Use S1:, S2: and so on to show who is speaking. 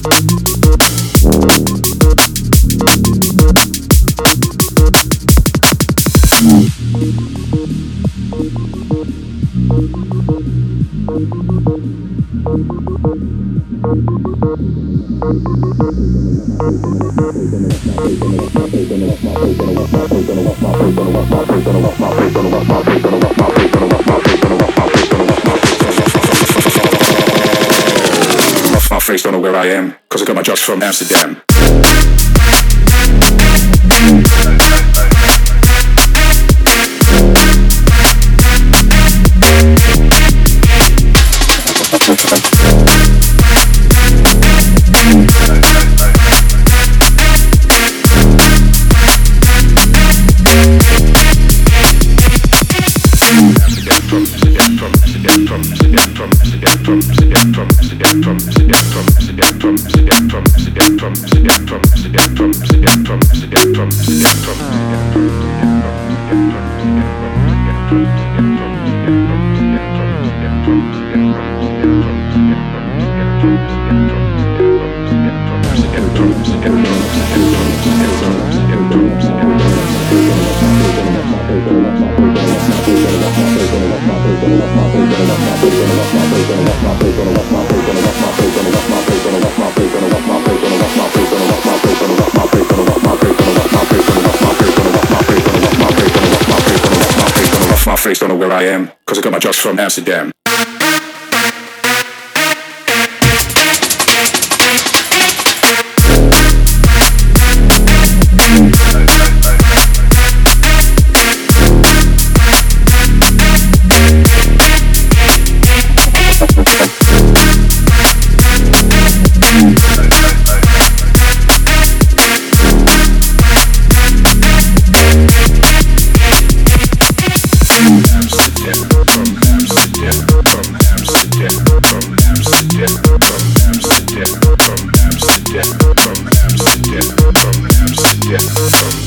S1: My face, don't know where I am, cause I got my drugs from Amsterdam. My face, don't know where I am, cause I got my drugs from Amsterdam. From Amsterdam.